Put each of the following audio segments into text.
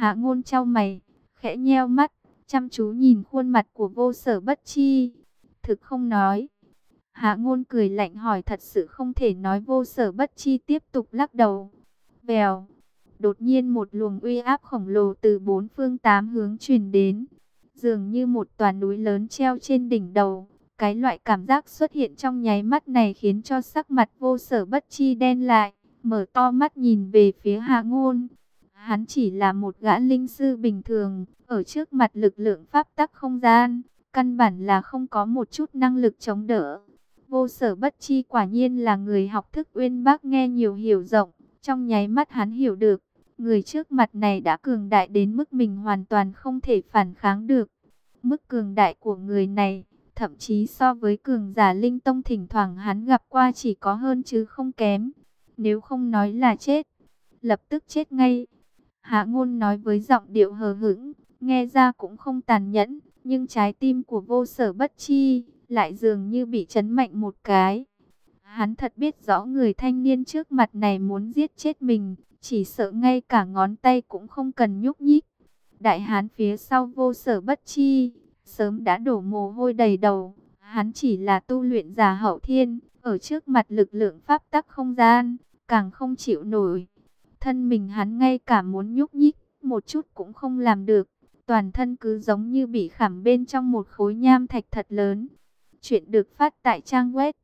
Hạ Ngôn chau mày, khẽ nheo mắt, chăm chú nhìn khuôn mặt của Vô Sở Bất Chi. Thực không nói. Hạ Ngôn cười lạnh hỏi thật sự không thể nói. Vô Sở Bất Chi tiếp tục lắc đầu. Vèo. Đột nhiên một luồng uy áp khổng lồ từ bốn phương tám hướng truyền đến. Dường như một tòa núi lớn treo trên đỉnh đầu. Cái loại cảm giác xuất hiện trong nháy mắt này khiến cho sắc mặt Vô Sở Bất Chi đen lại. Mở to mắt nhìn về phía Hạ Ngôn. Hắn chỉ là một gã linh sư bình thường. Ở trước mặt lực lượng pháp tắc không gian. Căn bản là không có một chút năng lực chống đỡ. Vô Sở Bất Chi quả nhiên là người học thức uyên bác, nghe nhiều hiểu rộng. Trong nháy mắt hắn hiểu được, người trước mặt này đã cường đại đến mức mình hoàn toàn không thể phản kháng được. Mức cường đại của người này, thậm chí so với cường giả linh tông thỉnh thoảng hắn gặp qua chỉ có hơn chứ không kém. Nếu không nói là chết, lập tức chết ngay. Hạ Ngôn nói với giọng điệu hờ hững, nghe ra cũng không tàn nhẫn, nhưng trái tim của Vô Sở Bất Chi lại dường như bị chấn mạnh một cái. Hắn thật biết rõ người thanh niên trước mặt này muốn giết chết mình, chỉ sợ ngay cả ngón tay cũng không cần nhúc nhích. Đại hán phía sau Vô Sở Bất Chi sớm đã đổ mồ hôi đầy đầu. Hắn chỉ là tu luyện giả hậu thiên, ở trước mặt lực lượng pháp tắc không gian, càng không chịu nổi. Thân mình hắn ngay cả muốn nhúc nhích một chút cũng không làm được. Toàn thân cứ giống như bị khảm bên trong một khối nham thạch thật lớn. Chuyện được phát tại trang web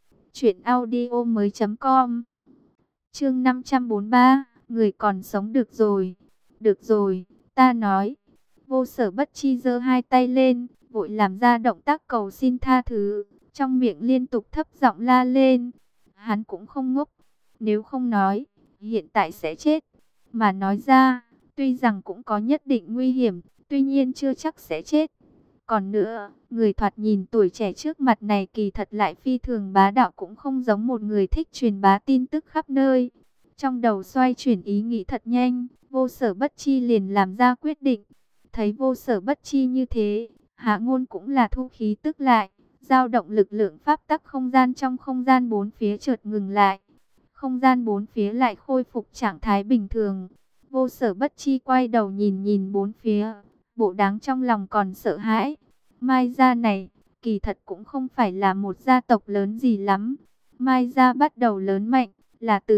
truyệnaudiomoi.com. Chương 543, người còn sống được rồi. Được rồi, ta nói. Vô Sở Bất Chi giơ hai tay lên, vội làm ra động tác cầu xin tha thứ, trong miệng liên tục thấp giọng la lên. Hắn cũng không ngốc, nếu không nói, hiện tại sẽ chết. Mà nói ra, tuy rằng cũng có nhất định nguy hiểm, tuy nhiên chưa chắc sẽ chết. Còn nữa, người thoạt nhìn tuổi trẻ trước mặt này kỳ thật lại phi thường bá đạo, cũng không giống một người thích truyền bá tin tức khắp nơi. Trong đầu xoay chuyển ý nghĩ thật nhanh, Vô Sở Bất Chi liền làm ra quyết định. Thấy Vô Sở Bất Chi như thế, Hạ Ngôn cũng là thu khí tức lại, dao động lực lượng pháp tắc không gian trong không gian bốn phía chợt ngừng lại. Không gian bốn phía lại khôi phục trạng thái bình thường. Vô Sở Bất Chi quay đầu nhìn nhìn bốn phía, bộ đáng trong lòng còn sợ hãi. Mai gia này, kỳ thật cũng không phải là một gia tộc lớn gì lắm. Mai gia bắt đầu lớn mạnh, là từ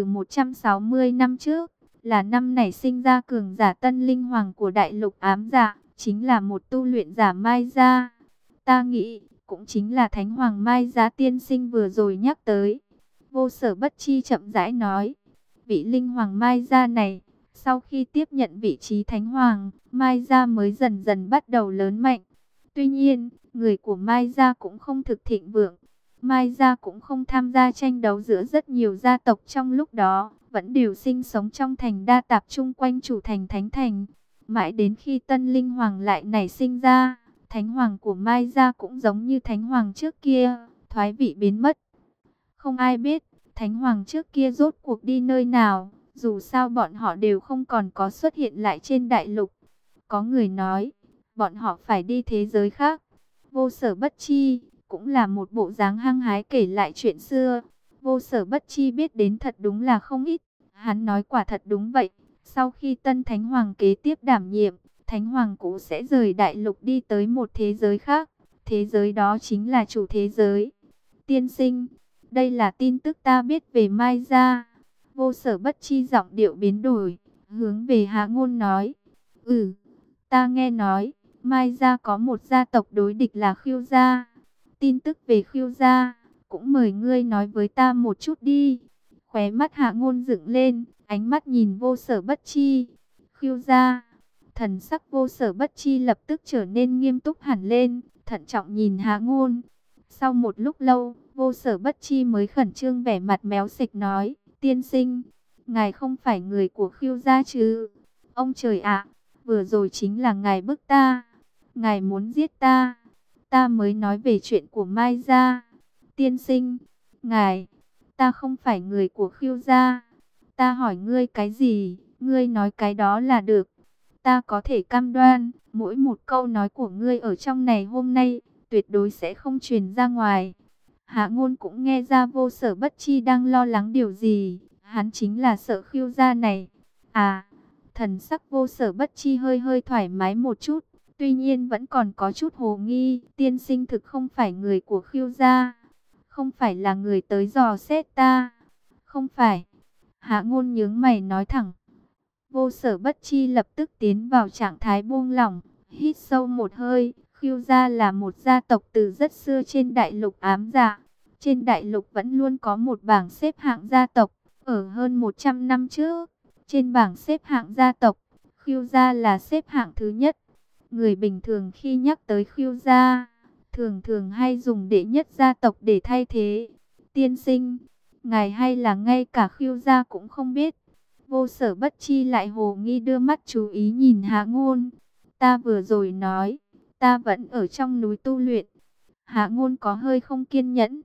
160 năm trước, là năm nảy sinh ra cường giả Tân Linh Hoàng của đại lục ám dạ, chính là một tu luyện giả Mai gia. Ta nghĩ, cũng chính là Thánh Hoàng Mai gia tiên sinh vừa rồi nhắc tới. Vô Sở Bất Chi chậm rãi nói, vị Linh Hoàng Mai gia này, sau khi tiếp nhận vị trí Thánh Hoàng, Mai gia mới dần dần bắt đầu lớn mạnh. Tuy nhiên, người của Mai gia cũng không thực thịnh vượng. Mai gia cũng không tham gia tranh đấu giữa rất nhiều gia tộc trong lúc đó, vẫn đều sinh sống trong thành đa tạp chung quanh chủ thành Thánh Thành. Mãi đến khi Tân Linh Hoàng lại nảy sinh ra, Thánh Hoàng của Mai gia cũng giống như Thánh Hoàng trước kia, thoái vị biến mất. Không ai biết, Thánh Hoàng trước kia rốt cuộc đi nơi nào, dù sao bọn họ đều không còn có xuất hiện lại trên đại lục. Có người nói, bọn họ phải đi thế giới khác. Vô Sở Bất Chi cũng là một bộ dáng hăng hái kể lại chuyện xưa. Vô Sở Bất Chi biết đến thật đúng là không ít. Hắn nói quả thật đúng vậy. Sau khi Tân Thánh Hoàng kế tiếp đảm nhiệm, Thánh Hoàng cũ sẽ rời đại lục đi tới một thế giới khác. Thế giới đó chính là chủ thế giới. Tiên sinh, đây là tin tức ta biết về Mai gia. Vô Sở Bất Chi giọng điệu biến đổi, hướng về Hạ Ngôn nói. Ta nghe nói, Mai gia có một gia tộc đối địch là Khưu gia. Tin tức về Khưu gia, cũng mời ngươi nói với ta một chút đi. Khóe mắt Hạ Ngôn dựng lên, ánh mắt nhìn Vô Sở Bất Chi. Khưu gia, thần sắc Vô Sở Bất Chi lập tức trở nên nghiêm túc hẳn lên, thận trọng nhìn Hạ Ngôn. Sau một lúc lâu, Vô Sở Bất Chi mới khẩn trương vẻ mặt méo xệch nói, tiên sinh, ngài không phải người của Khưu gia chứ? Ông trời ạ! Vừa rồi chính là ngài bức ta. Ngài muốn giết ta. Ta mới nói về chuyện của Mai gia. Tiên sinh, ngài, ta không phải người của Khưu gia. Ta hỏi ngươi cái gì, ngươi nói cái đó là được. Ta có thể cam đoan, mỗi một câu nói của ngươi ở trong này hôm nay, tuyệt đối sẽ không truyền ra ngoài. Hạ Ngôn cũng nghe ra Vô Sở Bất Chi đang lo lắng điều gì. Hắn chính là sợ Khưu gia này. À, Thần sắc Vô Sở Bất Chi hơi hơi thoải mái một chút, tuy nhiên vẫn còn có chút hồ nghi. Tiên sinh thực không phải người của Khưu gia, không phải là người tới dò xét ta. Không phải. Hạ Ngôn nhướng mày nói thẳng. Vô Sở Bất Chi lập tức tiến vào trạng thái buông lỏng, hít sâu một hơi. Khưu gia là một gia tộc từ rất xưa trên đại lục ám dạ. Trên đại lục vẫn luôn có một bảng xếp hạng gia tộc. Ở hơn 100 năm trước, trên bảng xếp hạng gia tộc, Khưu gia là xếp hạng thứ nhất. Người bình thường khi nhắc tới Khưu gia, thường thường hay dùng đệ nhất gia tộc để thay thế. Tiên sinh, ngài hay là ngay cả Khưu gia cũng không biết? Vô Sở Bất Chi lại hồ nghi đưa mắt chú ý nhìn Hạ Ngôn. Ta vừa rồi nói, ta vẫn ở trong núi tu luyện. Hạ Ngôn có hơi không kiên nhẫn.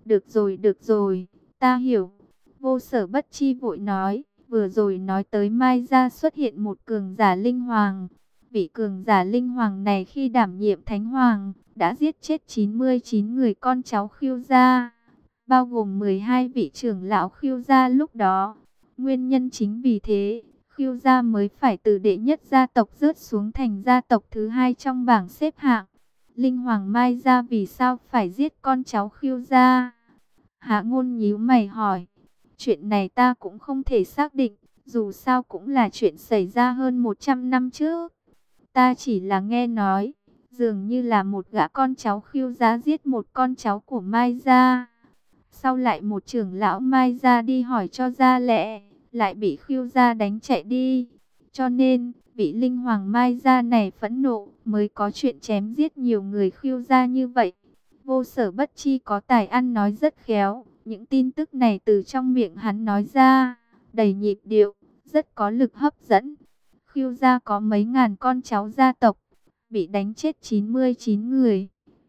Được rồi, ta hiểu. Vô Sở Bất Chi vội nói, vừa rồi nói tới Mai gia xuất hiện một cường giả linh hoàng. Vị cường giả linh hoàng này khi đảm nhiệm thánh hoàng, đã giết chết 99 người con cháu Khưu gia, bao gồm 12 vị trưởng lão Khưu gia lúc đó. Nguyên nhân chính vì thế, Khưu gia mới phải từ đệ nhất gia tộc rớt xuống thành gia tộc thứ hai trong bảng xếp hạng. Linh hoàng Mai gia vì sao phải giết con cháu Khưu gia? Hạ Ngôn nhíu mày hỏi. Chuyện này ta cũng không thể xác định, dù sao cũng là chuyện xảy ra hơn 100 năm trước. Ta chỉ là nghe nói, dường như là một gã con cháu Khưu gia giết một con cháu của Mai gia. Sau lại một trưởng lão Mai gia đi hỏi cho ra lẽ, lại bị Khưu gia đánh chạy đi. Cho nên, vị linh hoàng Mai gia này phẫn nộ, mới có chuyện chém giết nhiều người Khưu gia như vậy. Vô Sở Bất Chi có tài ăn nói rất khéo, những tin tức này từ trong miệng hắn nói ra, đầy nhịp điệu, rất có lực hấp dẫn. Khưu gia có mấy ngàn con cháu gia tộc, bị đánh chết 99 người.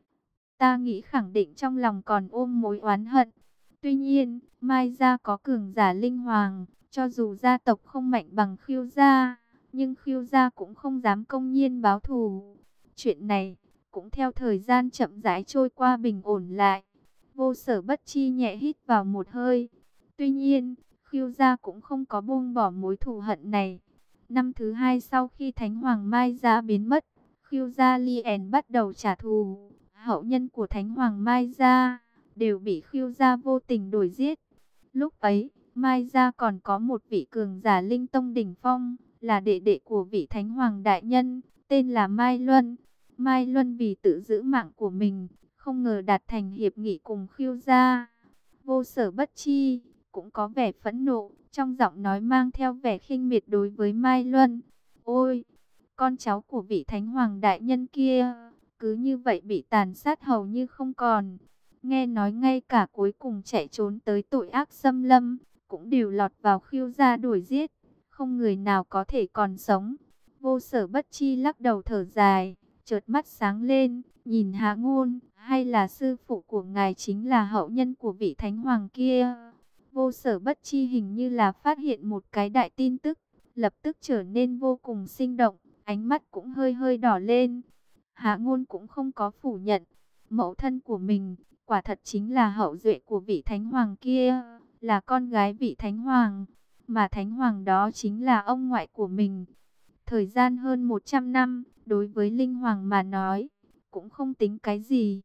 Ta nghĩ khẳng định trong lòng còn ôm mối oán hận. Tuy nhiên, Mai gia có cường giả linh hoàng, cho dù gia tộc không mạnh bằng Khưu gia, nhưng Khưu gia cũng không dám công nhiên báo thù. Chuyện này cũng theo thời gian chậm rãi trôi qua bình ổn lại. Vô Sở Bất Chi nhẹ hít vào một hơi. Tuy nhiên, Khưu gia cũng không có buông bỏ mối thù hận này. Năm thứ hai sau khi Thánh Hoàng Mai gia biến mất, Khưu gia liền bắt đầu trả thù. Hậu nhân của Thánh Hoàng Mai gia đều bị Khưu gia vô tình đuổi giết. Lúc ấy, Mai gia còn có một vị cường giả linh tông đỉnh phong, là đệ đệ của vị Thánh Hoàng đại nhân, tên là Mai Luân. Mai Luân vì tự giữ mạng của mình, không ngờ đạt thành hiệp nghị cùng Khưu gia. Vô Sở Bất Chi cũng có vẻ phẫn nộ, trong giọng nói mang theo vẻ khinh miệt đối với Mai Luân. Ôi, con cháu của vị Thánh Hoàng đại nhân kia, cứ như vậy bị tàn sát hầu như không còn. Nghe nói ngay cả cuối cùng chạy trốn tới tội ác xâm lâm, cũng đều lọt vào Khưu gia đuổi giết, không người nào có thể còn sống. Vô Sở Bất Chi lắc đầu thở dài, chợt mắt sáng lên, nhìn Hạ Ngôn, hay là sư phụ của ngài chính là hậu nhân của vị Thánh Hoàng kia? Vô Sở Bất Chi hình như là phát hiện một cái đại tin tức, lập tức trở nên vô cùng sinh động, ánh mắt cũng hơi hơi đỏ lên. Hạ Ngôn cũng không có phủ nhận, mẫu thân của mình quả thật chính là hậu duệ của vị Thánh Hoàng kia, là con gái vị Thánh Hoàng, mà Thánh Hoàng đó chính là ông ngoại của mình. Thời gian hơn 100 năm, đối với Linh Hoàng mà nói, cũng không tính cái gì.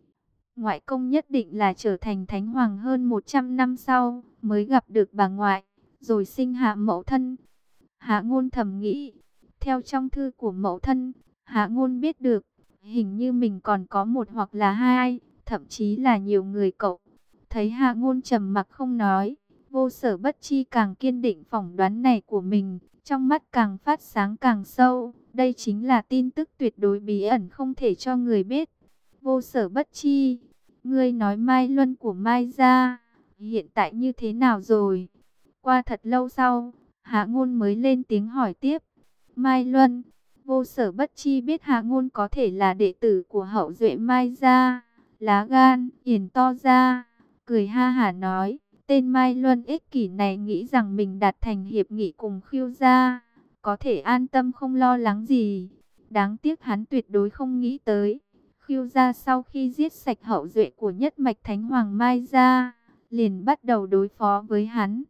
Ngoại công nhất định là trở thành Thánh Hoàng hơn 100 năm sau, mới gặp được bà ngoại, rồi sinh hạ mẫu thân. Hạ Ngôn thầm nghĩ, theo trong thư của mẫu thân, Hạ Ngôn biết được, hình như mình còn có một hoặc là hai, thậm chí là nhiều người cậu. Thấy Hạ Ngôn trầm mặc không nói, Vô Sở Bất Chi càng kiên định phỏng đoán này của mình, trong mắt càng phát sáng càng sâu. Đây chính là tin tức tuyệt đối bí ẩn không thể cho người biết. Vô Sở Bất Chi, ngươi nói Mai Luân của Mai gia hiện tại như thế nào rồi? Qua thật lâu sau, Hạ Ngôn mới lên tiếng hỏi tiếp. Mai Luân, Vô Sở Bất Chi biết Hạ Ngôn có thể là đệ tử của hậu duệ Mai gia, lá gan yển to ra, cười ha hả nói, tên Mai Luân ích kỷ này nghĩ rằng mình đạt thành hiệp nghị cùng Khưu gia, có thể an tâm không lo lắng gì. Đáng tiếc hắn tuyệt đối không nghĩ tới, Khưu gia sau khi giết sạch hậu duệ của nhất mạch Thánh Hoàng Mai gia, liền bắt đầu đối phó với hắn.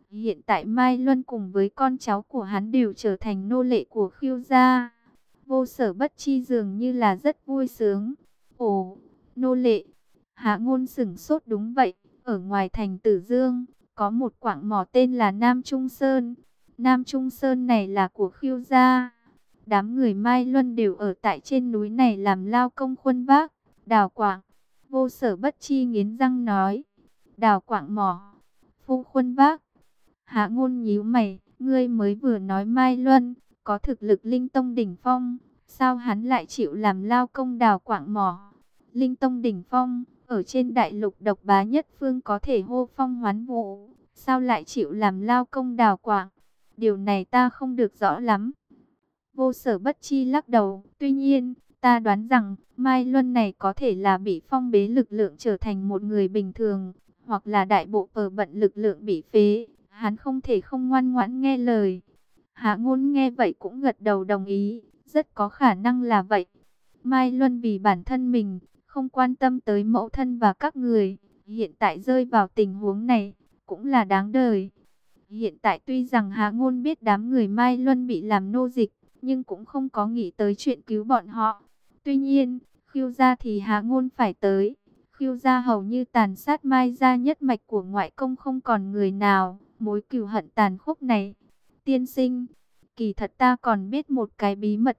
Hiện tại Mai Luân cùng với con cháu của hắn đều trở thành nô lệ của Khưu gia. Vô Sở Bất Chi dường như là rất vui sướng. Ồ, nô lệ. Hạ Ngôn sửng sốt, đúng vậy, ở ngoài thành Tử Dương, có một quặng mỏ tên là Nam Trung Sơn. Nam Trung Sơn này là của Khưu gia. Đám người Mai Luân đều ở tại trên núi này làm lao công khuân vác, đào quặng. Vô Sở Bất Chi nghiến răng nói, đào quặng mỏ, phu khuân vác. Hạ Ngôn nhíu mày, ngươi mới vừa nói Mai Luân có thực lực linh tông đỉnh phong, sao hắn lại chịu làm lao công đào quặng mỏ? Linh tông đỉnh phong, ở trên đại lục độc bá nhất phương có thể hô phong hoán vũ, sao lại chịu làm lao công đào quặng? Điều này ta không được rõ lắm. Vô Sở Bất Chi lắc đầu, tuy nhiên, ta đoán rằng Mai Luân này có thể là bị phong bế lực lượng trở thành một người bình thường, hoặc là đại bộ phận bận lực lượng bị phế, hắn không thể không ngoan ngoãn nghe lời. Hạ Ngôn nghe vậy cũng gật đầu đồng ý, rất có khả năng là vậy. Mai Luân vì bản thân mình, không quan tâm tới mẫu thân và các người, hiện tại rơi vào tình huống này, cũng là đáng đời. Hiện tại tuy rằng Hạ Ngôn biết đám người Mai Luân bị làm nô dịch, nhưng cũng không có nghĩ tới chuyện cứu bọn họ. Tuy nhiên, Khưu gia thì Hạ Ngôn phải tới. Khưu gia hầu như tàn sát Mai gia nhất mạch của ngoại công không còn người nào, mối cừu hận tàn khốc này. Tiên sinh, kỳ thật ta còn biết một cái bí mật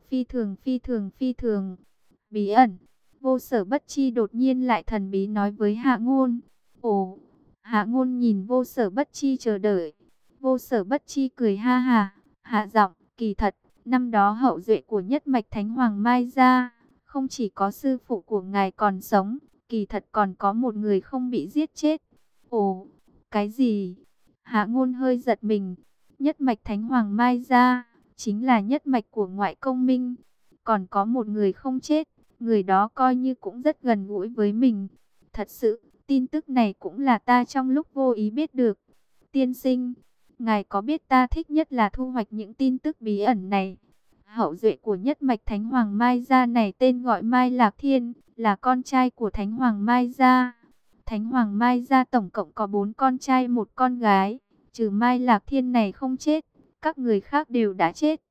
phi thường. Bí ẩn. Vô Sở Bất Chi đột nhiên lại thần bí nói với Hạ Ngôn. Ồ, Hạ Ngôn nhìn Vô Sở Bất Chi chờ đợi. Vô Sở Bất Chi cười ha ha, hạ giọng, kỳ thật, năm đó hậu duệ của nhất mạch Thánh Hoàng Mai gia, không chỉ có sư phụ của ngài còn sống, kỳ thật còn có một người không bị giết chết. Ồ, cái gì? Hạ Ngôn hơi giật mình. Nhất mạch Thánh Hoàng Mai gia chính là nhất mạch của ngoại công Minh, còn có một người không chết, người đó coi như cũng rất gần gũi với mình. Thật sự, tin tức này cũng là ta trong lúc vô ý biết được. Tiên sinh, ngài có biết ta thích nhất là thu hoạch những tin tức bí ẩn này. Hậu duệ của nhất mạch Thánh Hoàng Mai gia này tên gọi Mai Lạc Thiên, là con trai của Thánh Hoàng Mai gia. Thánh Hoàng Mai gia tổng cộng có 4 con trai một con gái, trừ Mai Lạc Thiên này không chết, các người khác đều đã chết.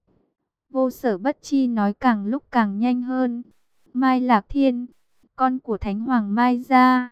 Vô Sở Bất Chi nói càng lúc càng nhanh hơn. Mai Lạc Thiên, con của Thánh Hoàng Mai gia.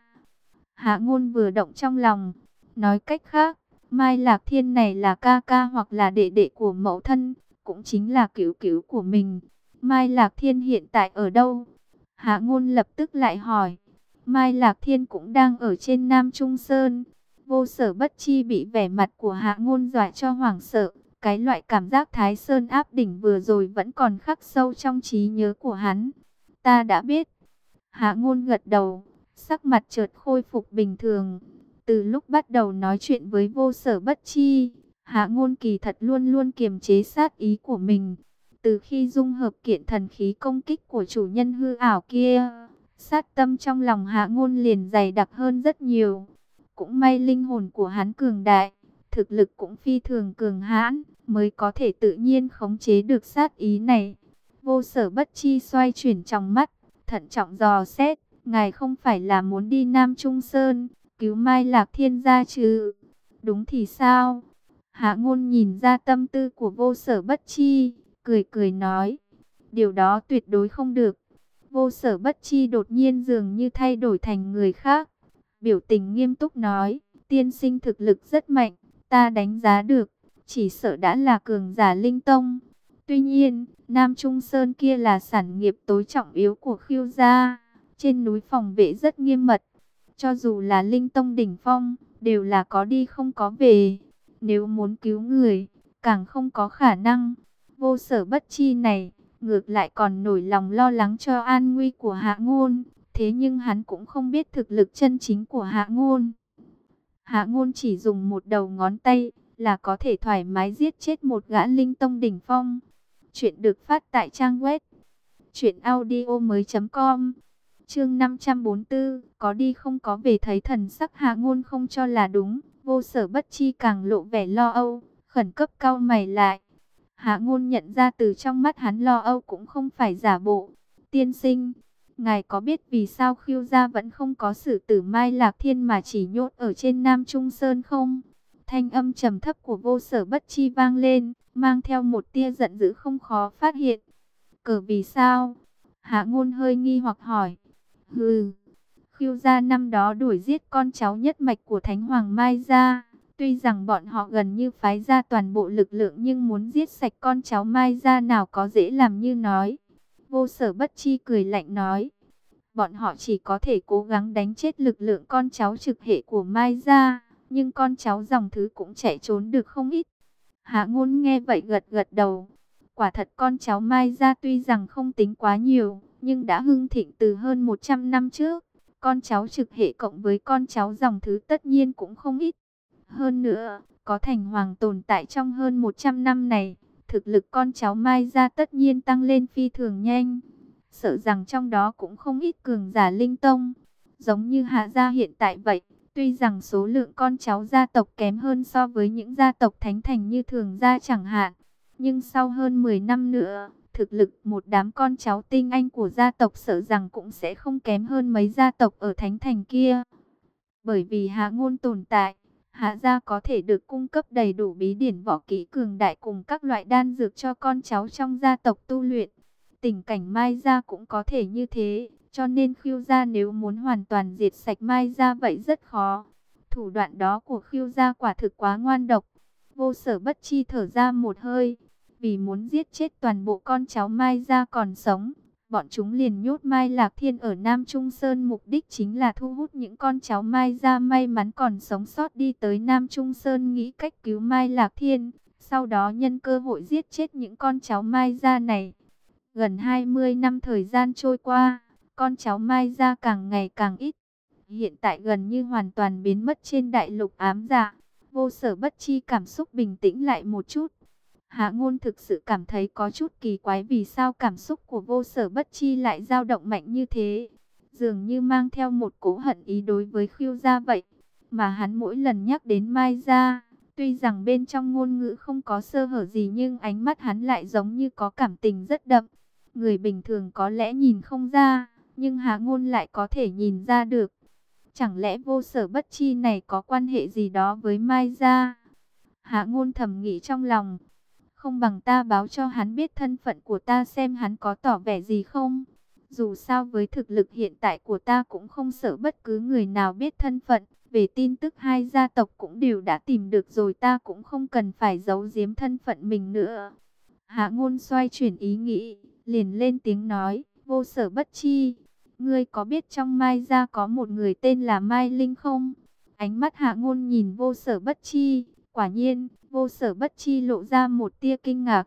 Hạ Ngôn vừa động trong lòng, nói cách khác, Mai Lạc Thiên này là ca ca hoặc là đệ đệ của mẫu thân, cũng chính là cứu cứu của mình. Mai Lạc Thiên hiện tại ở đâu? Hạ Ngôn lập tức lại hỏi. Mai Lạc Thiên cũng đang ở trên Nam Trung Sơn. Vô Sở Bất Chi bị vẻ mặt của Hạ Ngôn dọa cho hoảng sợ. Cái loại cảm giác Thái Sơn áp đỉnh vừa rồi vẫn còn khắc sâu trong trí nhớ của hắn. Ta đã biết. Hạ Ngôn gật đầu, sắc mặt chợt khôi phục bình thường. Từ lúc bắt đầu nói chuyện với Vô Sở Bất Chi, Hạ Ngôn kỳ thật luôn luôn kiềm chế sát ý của mình. Từ khi dung hợp kiện thần khí công kích của chủ nhân hư ảo kia, sát tâm trong lòng Hạ Ngôn liền dày đặc hơn rất nhiều. Cũng may linh hồn của hắn cường đại, thực lực cũng phi thường cường hãn, mới có thể tự nhiên khống chế được sát ý này. Vô Sở Bất Chi xoay chuyển trong mắt, thận trọng dò xét, ngài không phải là muốn đi Nam Trung Sơn, cứu Mai Lạc Thiên gia chứ? Đúng thì sao? Hạ Ngôn nhìn ra tâm tư của Vô Sở Bất Chi, cười cười nói, điều đó tuyệt đối không được. Vô Sở Bất Chi đột nhiên dường như thay đổi thành người khác, biểu tình nghiêm túc nói, tiên sinh thực lực rất mạnh, ta đánh giá được, chỉ sợ đã là cường giả linh tông. Tuy nhiên, Nam Trung Sơn kia là sản nghiệp tối trọng yếu của Khưu gia, trên núi phòng vệ rất nghiêm mật, cho dù là linh tông đỉnh phong, đều là có đi không có về. Nếu muốn cứu người, càng không có khả năng. Vô Sở Bất Chi này, ngược lại còn nổi lòng lo lắng cho an nguy của Hạ Ngôn. Thế nhưng hắn cũng không biết thực lực chân chính của Hạ Ngôn. Hạ Ngôn chỉ dùng một đầu ngón tay là có thể thoải mái giết chết một gã linh tông đỉnh phong. Chuyện được phát tại trang web truyệnaudiomoi.com. Chương 544, có đi không có về, thấy thần sắc Hạ Ngôn không cho là đúng, Vô Sở Bất Chi càng lộ vẻ lo âu, khẩn cấp cau mày lại. Hạ Ngôn nhận ra từ trong mắt hắn lo âu cũng không phải giả bộ. Tiên sinh, ngài có biết vì sao Khưu gia vẫn không có xử tử Mai Lạc Thiên mà chỉ nhốt ở trên Nam Trung Sơn không? Thanh âm trầm thấp của Vô Sở Bất Chi vang lên, mang theo một tia giận dữ không khó phát hiện. Cờ vì sao? Hạ Ngôn hơi nghi hoặc hỏi. Hừ, Khưu gia năm đó đuổi giết con cháu nhất mạch của Thánh Hoàng Mai gia. Tuy rằng bọn họ gần như phái ra toàn bộ lực lượng, nhưng muốn giết sạch con cháu Mai gia nào có dễ làm như nói. Vô Sở Bất Chi cười lạnh nói. Bọn họ chỉ có thể cố gắng đánh chết lực lượng con cháu trực hệ của Mai gia, nhưng con cháu dòng thứ cũng chạy trốn được không ít. Hạ Ngôn nghe vậy gật gật đầu. Quả thật con cháu Mai gia tuy rằng không tính quá nhiều, nhưng đã hưng thịnh từ hơn 100 năm trước. Con cháu trực hệ cộng với con cháu dòng thứ tất nhiên cũng không ít. Hơn nữa, có Thành Hoàng tồn tại trong hơn 100 năm này, thực lực con cháu Mai gia tất nhiên tăng lên phi thường nhanh. Sợ rằng trong đó cũng không ít cường giả linh tông, giống như Hạ gia hiện tại vậy. Tuy rằng số lượng con cháu gia tộc kém hơn so với những gia tộc thánh thành như Thường gia chẳng hạn, nhưng sau hơn 10 năm nữa, thực lực một đám con cháu tinh anh của gia tộc sợ rằng cũng sẽ không kém hơn mấy gia tộc ở thánh thành kia. Bởi vì Hạ Ngôn tồn tại, Hạ gia có thể được cung cấp đầy đủ bí điển võ kỹ cường đại cùng các loại đan dược cho con cháu trong gia tộc tu luyện. Tình cảnh Mai gia cũng có thể như thế, cho nên Khưu gia nếu muốn hoàn toàn diệt sạch Mai gia vậy rất khó. Thủ đoạn đó của Khưu gia quả thực quá ngoan độc. Vô Sở Bất Chi thở ra một hơi, vì muốn giết chết toàn bộ con cháu Mai gia còn sống, bọn chúng liền nhốt Mai Lạc Thiên ở Nam Trung Sơn, mục đích chính là thu hút những con cháu Mai gia may mắn còn sống sót đi tới Nam Trung Sơn nghĩ cách cứu Mai Lạc Thiên, sau đó nhân cơ hội giết chết những con cháu Mai gia này. Gần 20 năm thời gian trôi qua, con cháu Mai gia càng ngày càng ít. Hiện tại gần như hoàn toàn biến mất trên đại lục ám dạ. Vô Sở Bất Chi cảm xúc bình tĩnh lại một chút. Hạ Ngôn thực sự cảm thấy có chút kỳ quái, vì sao cảm xúc của Vô Sở Bất Chi lại dao động mạnh như thế. Dường như mang theo một cỗ hận ý đối với Khưu gia vậy. Mà hắn mỗi lần nhắc đến Mai gia, tuy rằng bên trong ngôn ngữ không có sơ hở gì, nhưng ánh mắt hắn lại giống như có cảm tình rất đậm. Người bình thường có lẽ nhìn không ra, nhưng Hạ Ngôn lại có thể nhìn ra được. Chẳng lẽ Vô Sở Bất Chi này có quan hệ gì đó với Mai gia? Hạ Ngôn thầm nghĩ trong lòng. Không bằng ta báo cho hắn biết thân phận của ta xem hắn có tỏ vẻ gì không. Dù sao với thực lực hiện tại của ta cũng không sợ bất cứ người nào biết thân phận. Về tin tức hai gia tộc cũng đều đã tìm được rồi, ta cũng không cần phải giấu giếm thân phận mình nữa. Hạ Ngôn xoay chuyển ý nghĩ, liền lên tiếng nói, Vô Sở Bất Chi, ngươi có biết trong Mai gia có một người tên là Mai Linh không? Ánh mắt Hạ Ngôn nhìn Vô Sở Bất Chi, quả nhiên, Vô Sở Bất Chi lộ ra một tia kinh ngạc.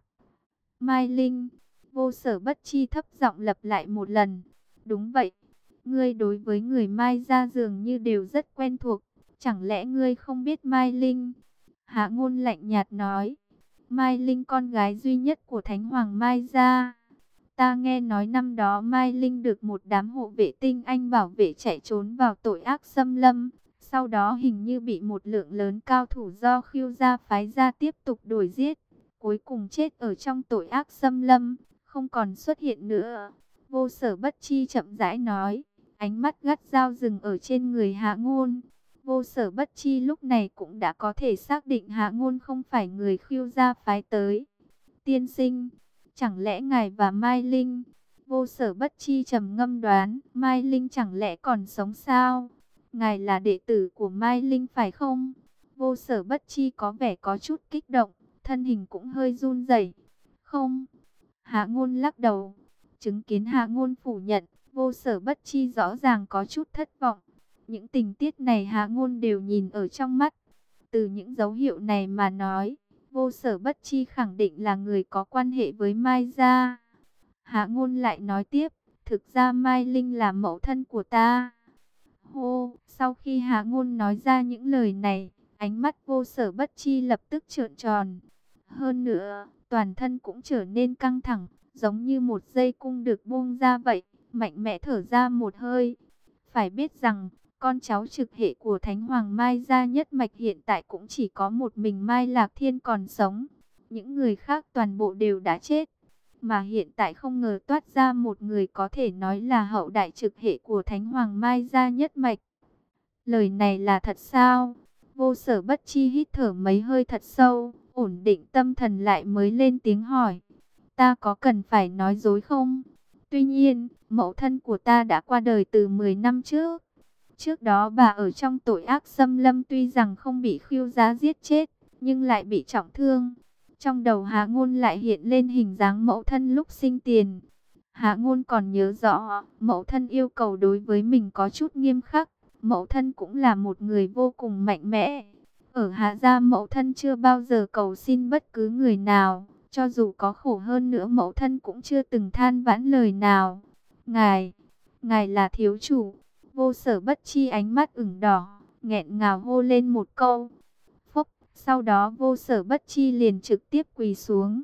Mai Linh, Vô Sở Bất Chi thấp giọng lặp lại một lần. Đúng vậy, ngươi đối với người Mai gia dường như đều rất quen thuộc, chẳng lẽ ngươi không biết Mai Linh? Hạ Ngôn lạnh nhạt nói, Mai Linh con gái duy nhất của Thánh Hoàng Mai gia. Ta nghe nói năm đó Mai Linh được một đám hộ vệ tinh anh bảo vệ chạy trốn vào tội ác xâm lâm. Sau đó hình như bị một lượng lớn cao thủ do Khưu gia phái ra tiếp tục đuổi giết. Cuối cùng chết ở trong tội ác xâm lâm, không còn xuất hiện nữa. Vô Sở Bất Chi chậm rãi nói, ánh mắt gắt gao dừng ở trên người Hạ Ngôn. Vô Sở Bất Chi lúc này cũng đã có thể xác định Hạ Ngôn không phải người Khưu gia phái tới. Tiên sinh, chẳng lẽ ngài và Mai Linh? Vô Sở Bất Chi trầm ngâm đoán, Mai Linh chẳng lẽ còn sống sao? Ngài là đệ tử của Mai Linh phải không? Vô Sở Bất Chi có vẻ có chút kích động, thân hình cũng hơi run rẩy. Không. Hạ Ngôn lắc đầu. Chứng kiến Hạ Ngôn phủ nhận, Vô Sở Bất Chi rõ ràng có chút thất vọng. Những tình tiết này Hạ Ngôn đều nhìn ở trong mắt. Từ những dấu hiệu này mà nói, Vô Sở Bất Chi khẳng định là người có quan hệ với Mai gia. Hạ Ngôn lại nói tiếp, thực ra Mai Linh là mẫu thân của ta. Hô, sau khi Hạ Ngôn nói ra những lời này, ánh mắt Vô Sở Bất Chi lập tức trợn tròn. Hơn nữa, toàn thân cũng trở nên căng thẳng, giống như một dây cung được buông ra vậy, mạnh mẽ thở ra một hơi. Phải biết rằng, con cháu trực hệ của Thánh Hoàng Mai gia nhất mạch hiện tại cũng chỉ có một mình Mai Lạc Thiên còn sống. Những người khác toàn bộ đều đã chết. Mà hiện tại không ngờ toát ra một người có thể nói là hậu đại trực hệ của Thánh Hoàng Mai gia nhất mạch. Lời này là thật sao? Vô Sở Bất Chi hít thở mấy hơi thật sâu, ổn định tâm thần lại mới lên tiếng hỏi. Ta có cần phải nói dối không? Tuy nhiên, mẫu thân của ta đã qua đời từ 10 năm trước. Trước đó bà ở trong tội ác xâm lâm, tuy rằng không bị Khưu Giá giết chết, nhưng lại bị trọng thương. Trong đầu Hạ Ngôn lại hiện lên hình dáng mẫu thân lúc sinh tiền. Hạ Ngôn còn nhớ rõ, mẫu thân yêu cầu đối với mình có chút nghiêm khắc. Mẫu thân cũng là một người vô cùng mạnh mẽ. Ở Hạ gia mẫu thân chưa bao giờ cầu xin bất cứ người nào. Cho dù có khổ hơn nữa mẫu thân cũng chưa từng than vãn lời nào. Ngài là thiếu chủ. Vô Sở Bất Chi ánh mắt ửng đỏ, nghẹn ngào hô lên một câu. Phốc, sau đó Vô Sở Bất Chi liền trực tiếp quỳ xuống.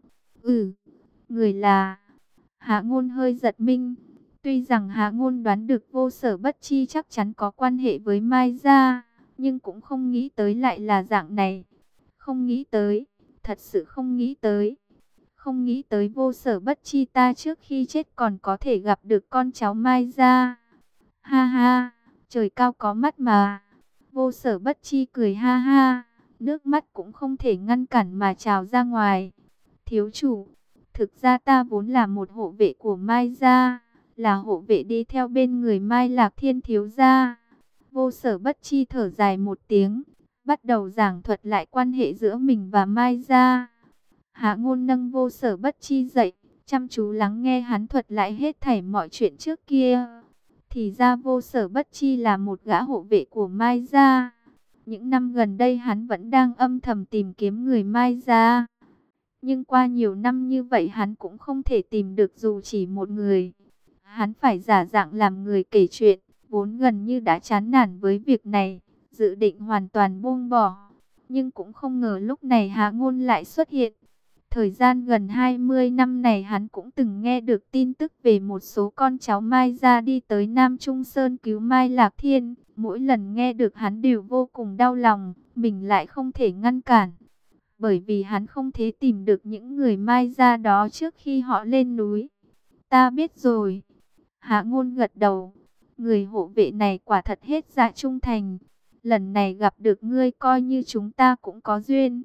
Người là... Hạ Ngôn hơi giật mình. Tuy rằng Hạ Ngôn đoán được Vô Sở Bất Chi chắc chắn có quan hệ với Mai gia, nhưng cũng không nghĩ tới lại là dạng này. Không nghĩ tới, thật sự không nghĩ tới. Không nghĩ tới Vô Sở Bất Chi ta trước khi chết còn có thể gặp được con cháu Mai gia. Ha ha, trời cao có mắt mà. Vô Sở Bất Chi cười ha ha, nước mắt cũng không thể ngăn cản mà trào ra ngoài. Thiếu chủ, thực ra ta vốn là một hộ vệ của Mai gia, là hộ vệ đi theo bên người Mai Lạc Thiên thiếu gia. Vô Sở Bất Chi thở dài một tiếng, bắt đầu giảng thuật lại quan hệ giữa mình và Mai gia. Hạ Ngôn nâng Vô Sở Bất Chi dậy, chăm chú lắng nghe hắn thuật lại hết thảy mọi chuyện trước kia. Thì ra Vô Sở Bất Chi là một gã hộ vệ của Mai gia. Những năm gần đây hắn vẫn đang âm thầm tìm kiếm người Mai gia. Nhưng qua nhiều năm như vậy hắn cũng không thể tìm được dù chỉ một người. Hắn phải giả dạng làm người kể chuyện, vốn gần như đã chán nản với việc này, dự định hoàn toàn buông bỏ. Nhưng cũng không ngờ lúc này Hạ Ngôn lại xuất hiện. Thời gian gần 20 năm này hắn cũng từng nghe được tin tức về một số con cháu Mai gia đi tới Nam Trung Sơn cứu Mai Lạc Thiên. Mỗi lần nghe được hắn đều vô cùng đau lòng, mình lại không thể ngăn cản. Bởi vì hắn không thể tìm được những người Mai gia đó trước khi họ lên núi. Ta biết rồi. Hạ Ngôn gật đầu. Người hộ vệ này quả thật hết dạ trung thành. Lần này gặp được ngươi coi như chúng ta cũng có duyên.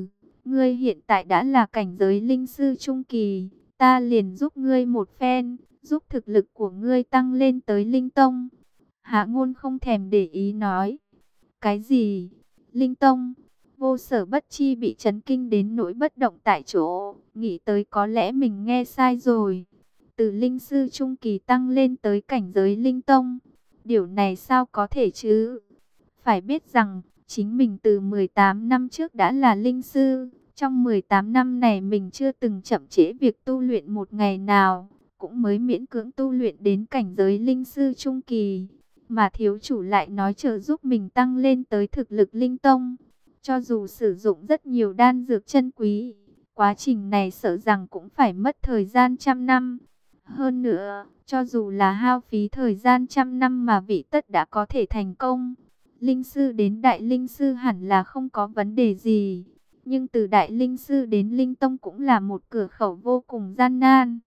Ngươi hiện tại đã là cảnh giới linh sư trung kỳ, ta liền giúp ngươi một phen, giúp thực lực của ngươi tăng lên tới linh tông. Hạ Ngôn không thèm để ý nói. Cái gì? Linh tông? Vô Sở Bất Chi bị chấn kinh đến nỗi bất động tại chỗ, nghĩ tới có lẽ mình nghe sai rồi. Từ linh sư trung kỳ tăng lên tới cảnh giới linh tông. Điều này sao có thể chứ? Phải biết rằng, chính mình từ 18 năm trước đã là linh sư. Trong 18 năm này mình chưa từng chậm trễ việc tu luyện một ngày nào. Cũng mới miễn cưỡng tu luyện đến cảnh giới linh sư trung kỳ. Mà thiếu chủ lại nói trợ giúp mình tăng lên tới thực lực linh tông. Cho dù sử dụng rất nhiều đan dược chân quý, quá trình này sợ rằng cũng phải mất thời gian trăm năm. Hơn nữa, cho dù là hao phí thời gian trăm năm mà vị tất đã có thể thành công. Linh sư đến đại linh sư hẳn là không có vấn đề gì. Nhưng từ đại linh sư đến linh tông cũng là một cửa khẩu vô cùng gian nan.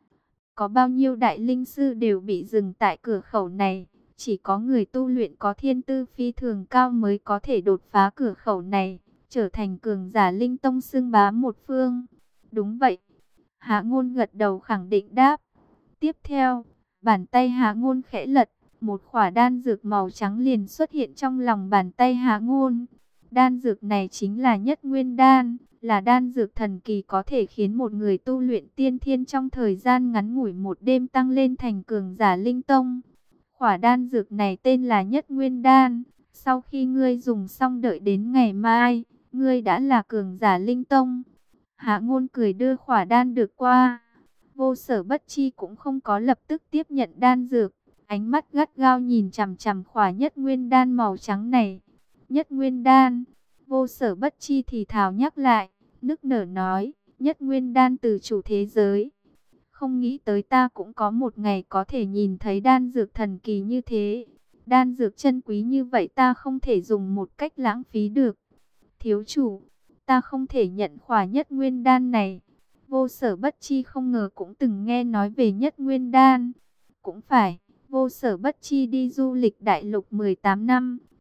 Có bao nhiêu đại linh sư đều bị dừng tại cửa khẩu này. Chỉ có người tu luyện có thiên tư phi thường cao mới có thể đột phá cửa khẩu này, trở thành cường giả linh tông xưng bá một phương. Đúng vậy. Hạ Ngôn gật đầu khẳng định đáp. Tiếp theo, bàn tay Hạ Ngôn khẽ lật, một khỏa đan dược màu trắng liền xuất hiện trong lòng bàn tay Hạ Ngôn. Đan dược này chính là Nhất Nguyên Đan, là đan dược thần kỳ có thể khiến một người tu luyện tiên thiên trong thời gian ngắn ngủi một đêm tăng lên thành cường giả linh tông. Khỏa đan dược này tên là Nhất Nguyên Đan, sau khi ngươi dùng xong đợi đến ngày mai, ngươi đã là cường giả linh tông. Hạ Ngôn cười đưa khỏa đan dược qua. Vô Sở Bất Chi cũng không có lập tức tiếp nhận đan dược, ánh mắt gắt gao nhìn chằm chằm khỏa Nhất Nguyên Đan màu trắng này. Nhất Nguyên Đan, Vô Sở Bất Chi thì thào nhắc lại, nức nở nói, Nhất Nguyên Đan từ chủ thế giới. Không nghĩ tới ta cũng có một ngày có thể nhìn thấy đan dược thần kỳ như thế. Đan dược chân quý như vậy ta không thể dùng một cách lãng phí được. Thiếu chủ, ta không thể nhận khỏa Nhất Nguyên Đan này. Vô Sở Bất Chi không ngờ cũng từng nghe nói về Nhất Nguyên Đan. Cũng phải, Vô Sở Bất Chi đi du lịch đại lục 18 năm,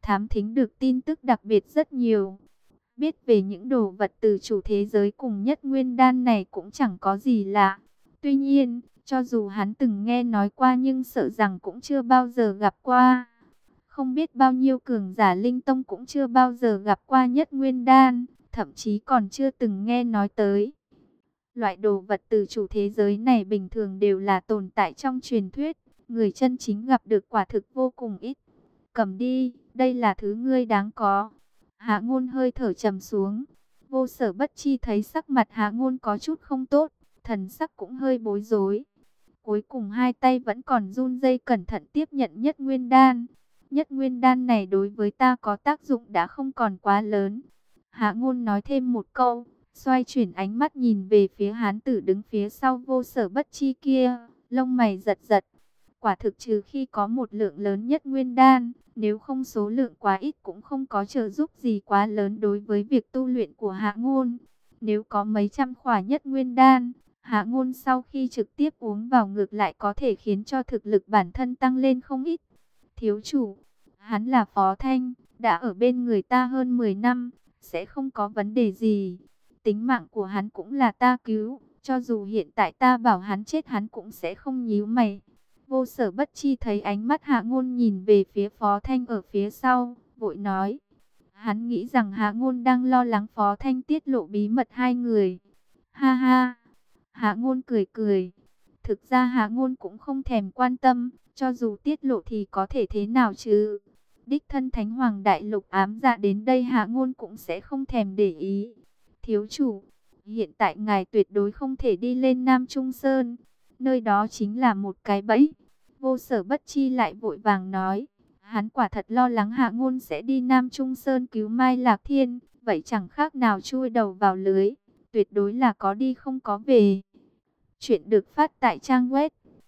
thám thính được tin tức đặc biệt rất nhiều. Biết về những đồ vật từ chủ thế giới cùng Nhất Nguyên Đan này cũng chẳng có gì lạ. Tuy nhiên, cho dù hắn từng nghe nói qua nhưng sợ rằng cũng chưa bao giờ gặp qua. Không biết bao nhiêu cường giả linh tông cũng chưa bao giờ gặp qua Nhất Nguyên Đan, thậm chí còn chưa từng nghe nói tới. Loại đồ vật từ chủ thế giới này bình thường đều là tồn tại trong truyền thuyết, người chân chính gặp được quả thực vô cùng ít. Cầm đi, đây là thứ ngươi đáng có. Hạ Ngôn hơi thở trầm xuống. Vô Sở Bất Chi thấy sắc mặt Hạ Ngôn có chút không tốt, thần sắc cũng hơi bối rối. Cuối cùng hai tay vẫn còn run rẩy cẩn thận tiếp nhận Nhất Nguyên Đan. Nhất Nguyên Đan này đối với ta có tác dụng đã không còn quá lớn. Hạ Ngôn nói thêm một câu, xoay chuyển ánh mắt nhìn về phía hán tử đứng phía sau Vô Sở Bất Chi kia, lông mày giật giật. Quả thực trừ khi có một lượng lớn Nhất Nguyên Đan, nếu không số lượng quá ít cũng không có trợ giúp gì quá lớn đối với việc tu luyện của Hạ Ngôn. Nếu có mấy trăm khỏa Nhất Nguyên Đan, Hạ Ngôn sau khi trực tiếp uống vào ngược lại có thể khiến cho thực lực bản thân tăng lên không ít. Thiếu chủ, hắn là Phó Thanh, đã ở bên người ta hơn 10 năm, sẽ không có vấn đề gì. Tính mạng của hắn cũng là ta cứu, cho dù hiện tại ta bảo hắn chết hắn cũng sẽ không nhíu mày. Vô Sở Bất Chi thấy ánh mắt Hạ Ngôn nhìn về phía Phó Thanh ở phía sau, vội nói. Hắn nghĩ rằng Hạ Ngôn đang lo lắng Phó Thanh tiết lộ bí mật hai người. Ha ha, Hạ Ngôn cười cười. Thực ra Hạ Ngôn cũng không thèm quan tâm, cho dù tiết lộ thì có thể thế nào chứ. Đích thân Thánh Hoàng Đại Lục ám dạ đến đây Hạ Ngôn cũng sẽ không thèm để ý. Thiếu chủ, hiện tại ngài tuyệt đối không thể đi lên Nam Trung Sơn. Nơi đó chính là một cái bẫy. Vô Sở Bất Chi lại vội vàng nói. Hắn quả thật lo lắng Hạ Ngôn sẽ đi Nam Trung Sơn cứu Mai Lạc Thiên. Vậy chẳng khác nào chui đầu vào lưới. Tuyệt đối là có đi không có về. Chuyện được phát tại trang web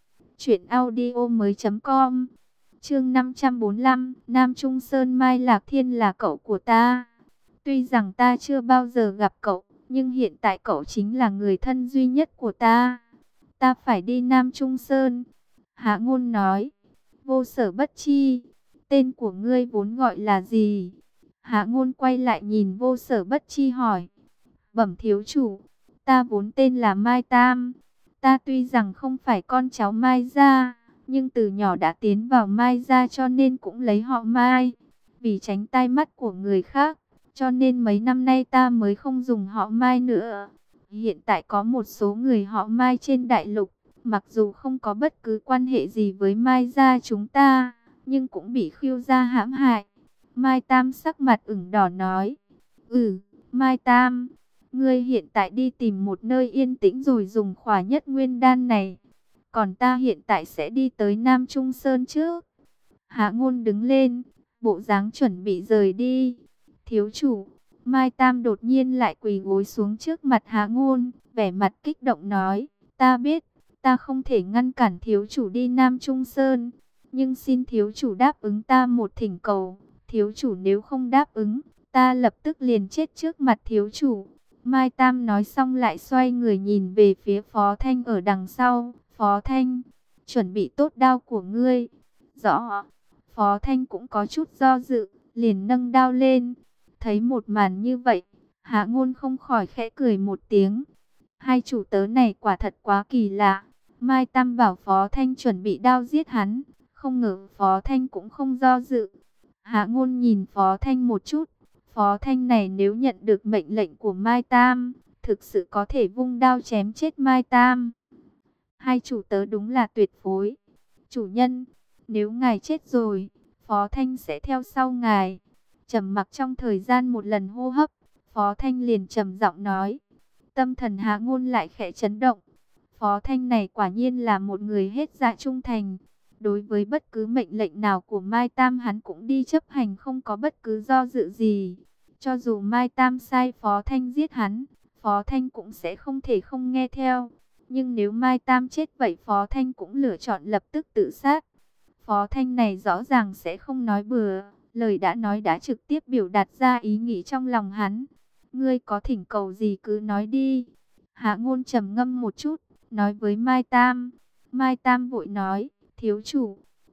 truyệnaudiomoi.com. Chương 545, Nam Trung Sơn Mai Lạc Thiên là cậu của ta. Tuy rằng ta chưa bao giờ gặp cậu, nhưng hiện tại cậu chính là người thân duy nhất của ta. Ta phải đi Nam Trung Sơn. Hạ Ngôn nói. Vô Sở Bất Chi, tên của ngươi vốn gọi là gì? Hạ Ngôn quay lại nhìn Vô Sở Bất Chi hỏi. Bẩm thiếu chủ, ta vốn tên là Mai Tam. Ta tuy rằng không phải con cháu Mai gia, nhưng từ nhỏ đã tiến vào Mai gia cho nên cũng lấy họ Mai. Vì tránh tai mắt của người khác, cho nên mấy năm nay ta mới không dùng họ Mai nữa. Hiện tại có một số người họ Mai trên đại lục, mặc dù không có bất cứ quan hệ gì với Mai gia chúng ta, nhưng cũng bị Khưu gia hãm hại. Mai Tam sắc mặt ửng đỏ nói. Mai Tam, ngươi hiện tại đi tìm một nơi yên tĩnh rồi dùng khỏa Nhất Nguyên Đan này. Còn ta hiện tại sẽ đi tới Nam Trung Sơn trước. Hạ Ngôn đứng lên, bộ dáng chuẩn bị rời đi. Thiếu chủ, Mai Tam đột nhiên lại quỳ gối xuống trước mặt Hạ Ngôn, vẻ mặt kích động nói. Ta biết, ta không thể ngăn cản thiếu chủ đi Nam Trung Sơn. Nhưng xin thiếu chủ đáp ứng ta một thỉnh cầu. Thiếu chủ nếu không đáp ứng, ta lập tức liền chết trước mặt thiếu chủ. Mai Tam nói xong lại xoay người nhìn về phía Phó Thanh ở đằng sau. Phó Thanh, chuẩn bị tốt đao của ngươi. Rõ. Phó Thanh cũng có chút do dự, liền nâng đao lên. Thấy một màn như vậy, Hạ Ngôn không khỏi khẽ cười một tiếng. Hai chủ tớ này quả thật quá kỳ lạ. Mai Tam bảo Phó Thanh chuẩn bị đao giết hắn, không ngờ Phó Thanh cũng không do dự. Hạ Ngôn nhìn Phó Thanh một chút. Phó Thanh này nếu nhận được mệnh lệnh của Mai Tam, thực sự có thể vung đao chém chết Mai Tam. Hai chủ tớ đúng là tuyệt phối. Chủ nhân, nếu ngài chết rồi, Phó Thanh sẽ theo sau ngài. Trầm mặc trong thời gian một lần hô hấp, Phó Thanh liền trầm giọng nói. Tâm thần Hạ Ngôn lại khẽ chấn động. Phó Thanh này quả nhiên là một người hết dạ trung thành. Đối với bất cứ mệnh lệnh nào của Mai Tam hắn cũng đi chấp hành không có bất cứ do dự gì. Cho dù Mai Tam sai Phó Thanh giết hắn, Phó Thanh cũng sẽ không thể không nghe theo. Nhưng nếu Mai Tam chết vậy Phó Thanh cũng lựa chọn lập tức tự sát. Phó Thanh này rõ ràng sẽ không nói bừa, lời đã nói đã trực tiếp biểu đạt ra ý nghĩ trong lòng hắn. Ngươi có thỉnh cầu gì cứ nói đi. Hạ Ngôn trầm ngâm một chút, nói với Mai Tam. Mai Tam vội nói, thiếu chủ,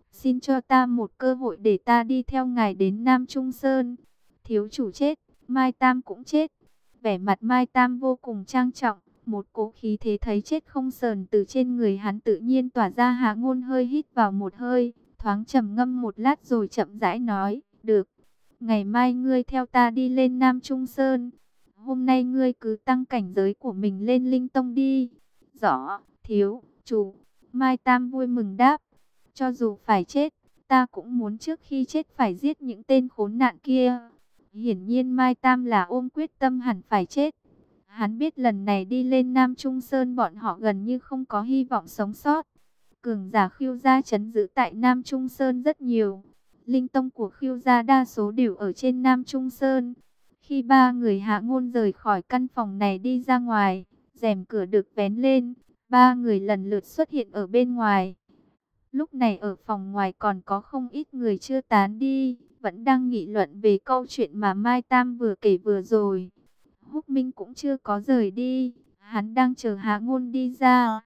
Xin cho ta một cơ hội để ta đi theo ngài đến Nam Trung Sơn. Thiếu chủ chết, Mai Tam cũng chết. Vẻ mặt Mai Tam vô cùng trang trọng, một cỗ khí thế thấy chết không sờn từ trên người hắn tự nhiên tỏa ra. Hạ Ngôn hơi hít vào một hơi, thoáng trầm ngâm một lát rồi chậm rãi nói, được. Ngày mai ngươi theo ta đi lên Nam Trung Sơn. Hôm nay ngươi cứ tăng cảnh giới của mình lên Linh Tông đi. Rõ, thiếu chủ. Mai Tam vui mừng đáp. Cho dù phải chết, ta cũng muốn trước khi chết phải giết những tên khốn nạn kia. Hiển nhiên Mai Tam là ôm quyết tâm hẳn phải chết. Hắn biết lần này đi lên Nam Trung Sơn bọn họ gần như không có hy vọng sống sót. Cường giả Khưu gia trấn giữ tại Nam Trung Sơn rất nhiều. Linh tông của Khưu gia đa số đều ở trên Nam Trung Sơn. Khi ba người Hạ Ngôn rời khỏi căn phòng này đi ra ngoài, rèm cửa được vén lên, ba người lần lượt xuất hiện ở bên ngoài. Lúc này ở phòng ngoài còn có không ít người chưa tán đi, vẫn đang nghị luận về câu chuyện mà Mai Tam vừa kể vừa rồi. Húc Minh cũng chưa có rời đi, hắn đang chờ Hạ Ngôn đi ra.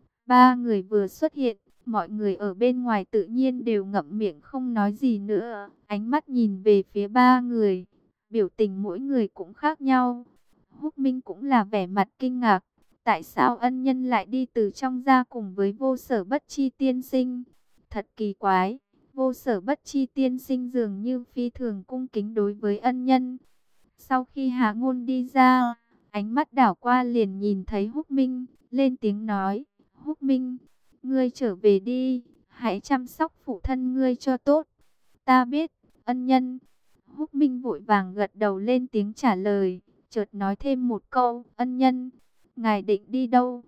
Ba người vừa xuất hiện, mọi người ở bên ngoài tự nhiên đều ngậm miệng không nói gì nữa. Ánh mắt nhìn về phía ba người, biểu tình mỗi người cũng khác nhau. Húc Minh cũng là vẻ mặt kinh ngạc. Tại sao ân nhân lại đi từ trong ra cùng với Vô Sở Bất Chi tiên sinh? Thật kỳ quái, Vô Sở Bất Chi tiên sinh dường như phi thường cung kính đối với ân nhân. Sau khi Hạ Ngôn đi ra, ánh mắt đảo qua liền nhìn thấy Húc Minh, lên tiếng nói, Húc Minh, ngươi trở về đi, hãy chăm sóc phụ thân ngươi cho tốt. Ta biết, ân nhân. Húc Minh vội vàng gật đầu lên tiếng trả lời, chợt nói thêm một câu, ân nhân. Ngài định đi đâu?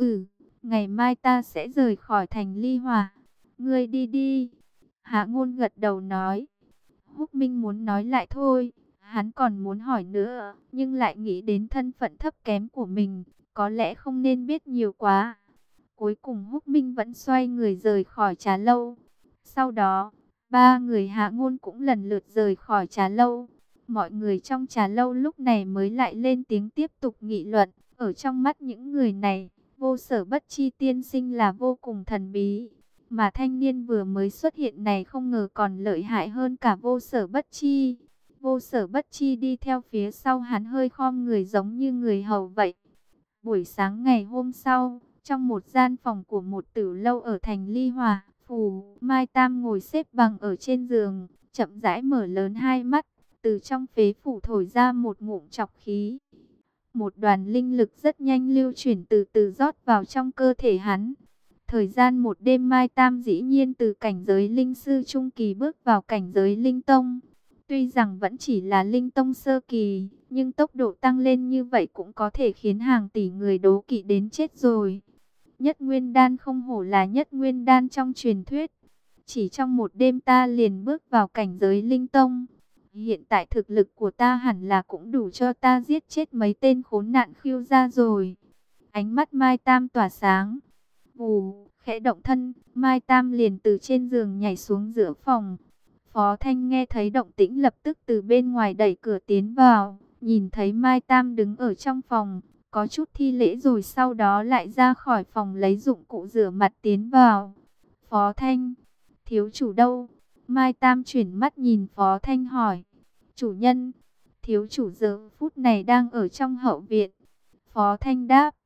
Ngày mai ta sẽ rời khỏi thành Ly Hòa. Ngươi đi đi. Hạ Ngôn gật đầu nói. Húc Minh muốn nói lại thôi. Hắn còn muốn hỏi nữa, nhưng lại nghĩ đến thân phận thấp kém của mình. Có lẽ không nên biết nhiều quá. Cuối cùng Húc Minh vẫn xoay người rời khỏi trà lâu. Sau đó, ba người Hạ Ngôn cũng lần lượt rời khỏi trà lâu. Mọi người trong trà lâu lúc này mới lại lên tiếng tiếp tục nghị luận. Ở trong mắt những người này, Vô Sở Bất Chi tiên sinh là vô cùng thần bí. Mà thanh niên vừa mới xuất hiện này không ngờ còn lợi hại hơn cả Vô Sở Bất Chi. Vô Sở Bất Chi đi theo phía sau hắn hơi khom người giống như người hầu vậy. Buổi sáng ngày hôm sau, trong một gian phòng của một tử lâu ở thành Ly Hòa, Phù Mai Tam ngồi xếp bằng ở trên giường, chậm rãi mở lớn hai mắt, từ trong phế phủ thổi ra một ngụm trọc khí. Một đoàn linh lực rất nhanh lưu chuyển từ từ rót vào trong cơ thể hắn. Thời gian một đêm Mai Tam dĩ nhiên từ cảnh giới linh sư trung kỳ bước vào cảnh giới linh tông. Tuy rằng vẫn chỉ là linh tông sơ kỳ, nhưng tốc độ tăng lên như vậy cũng có thể khiến hàng tỷ người đố kỵ đến chết rồi. Nhất Nguyên Đan không hổ là Nhất Nguyên Đan trong truyền thuyết. Chỉ trong một đêm ta liền bước vào cảnh giới linh tông. Hiện tại thực lực của ta hẳn là cũng đủ cho ta giết chết mấy tên khốn nạn Khưu gia rồi. Ánh mắt Mai Tam tỏa sáng. Vù, khẽ động thân, Mai Tam liền từ trên giường nhảy xuống giữa phòng. Phó Thanh nghe thấy động tĩnh lập tức từ bên ngoài đẩy cửa tiến vào. Nhìn thấy Mai Tam đứng ở trong phòng, có chút thi lễ rồi sau đó lại ra khỏi phòng lấy dụng cụ rửa mặt tiến vào. Phó Thanh, thiếu chủ đâu? Mai Tam chuyển mắt nhìn Phó Thanh hỏi. Chủ nhân, thiếu chủ giờ phút này đang ở trong hậu viện. Phó Thanh đáp.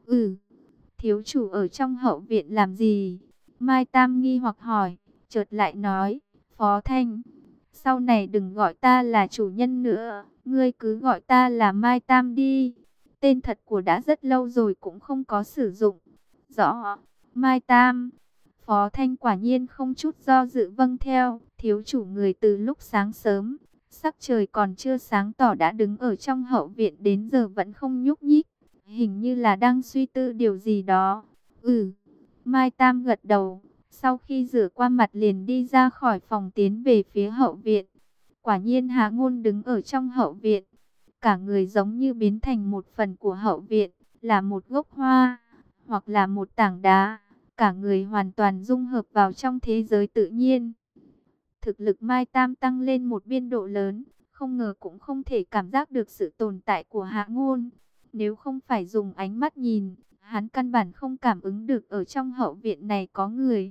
Thiếu chủ ở trong hậu viện làm gì? Mai Tam nghi hoặc hỏi, chợt lại nói. Phó Thanh, sau này đừng gọi ta là chủ nhân nữa, ngươi cứ gọi ta là Mai Tam đi. Tên thật của đã rất lâu rồi cũng không có sử dụng. Rõ, Mai Tam. Phó Thanh quả nhiên không chút do dự vâng theo. Thiếu chủ người từ lúc sáng sớm, sắc trời còn chưa sáng tỏ đã đứng ở trong hậu viện đến giờ vẫn không nhúc nhích. Hình như là đang suy tư điều gì đó. Mai Tam gật đầu. Sau khi rửa qua mặt liền đi ra khỏi phòng tiến về phía hậu viện. Quả nhiên Hạ Ngôn đứng ở trong hậu viện. Cả người giống như biến thành một phần của hậu viện, là một gốc hoa, hoặc là một tảng đá. Cả người hoàn toàn dung hợp vào trong thế giới tự nhiên. Thực lực Mai Tam tăng lên một biên độ lớn, không ngờ cũng không thể cảm giác được sự tồn tại của Hạ Ngôn. Nếu không phải dùng ánh mắt nhìn, hắn căn bản không cảm ứng được ở trong hậu viện này có người.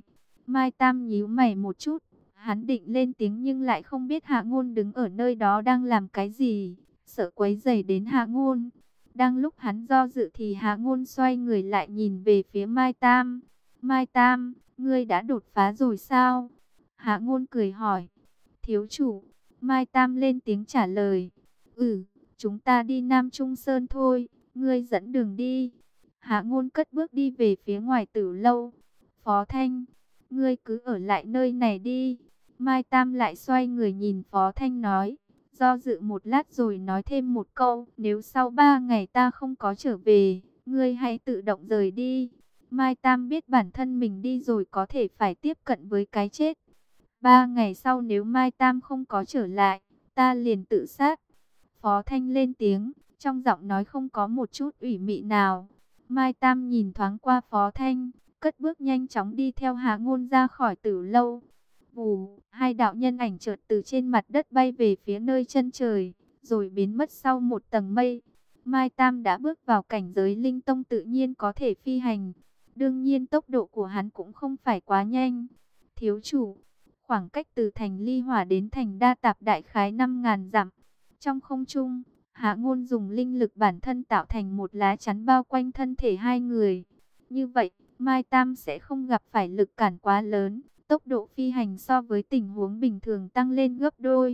Mai Tam nhíu mày một chút, hắn định lên tiếng nhưng lại không biết Hạ Ngôn đứng ở nơi đó đang làm cái gì, sợ quấy rầy đến Hạ Ngôn. Đang lúc hắn do dự thì Hạ Ngôn xoay người lại nhìn về phía Mai Tam. Mai Tam, ngươi đã đột phá rồi sao? Hạ Ngôn cười hỏi. Thiếu chủ, Mai Tam lên tiếng trả lời. Chúng ta đi Nam Trung Sơn thôi, ngươi dẫn đường đi. Hạ Ngôn cất bước đi về phía ngoài Tử lâu. Phó Thanh, ngươi cứ ở lại nơi này đi. Mai Tam lại xoay người nhìn Phó Thanh nói. Do dự một lát rồi nói thêm một câu. Nếu sau 3 ngày ta không có trở về, ngươi hãy tự động rời đi. Mai Tam biết bản thân mình đi rồi có thể phải tiếp cận với cái chết. 3 ngày sau nếu Mai Tam không có trở lại, ta liền tự sát. Phó Thanh lên tiếng, trong giọng nói không có một chút ủy mị nào. Mai Tam nhìn thoáng qua Phó Thanh, cất bước nhanh chóng đi theo Hạ Ngôn ra khỏi Tử lâu. Vù, hai đạo nhân ảnh chợt từ trên mặt đất bay về phía nơi chân trời, rồi biến mất sau một tầng mây. Mai Tam đã bước vào cảnh giới linh tông tự nhiên có thể phi hành. Đương nhiên tốc độ của hắn cũng không phải quá nhanh. Thiếu chủ, khoảng cách từ thành Ly Hỏa đến thành Đa Tạp đại khái 5.000 dặm. Trong không trung, Hạ Ngôn dùng linh lực bản thân tạo thành một lá chắn bao quanh thân thể hai người. Như vậy, Mai Tam sẽ không gặp phải lực cản quá lớn, tốc độ phi hành so với tình huống bình thường tăng lên gấp đôi.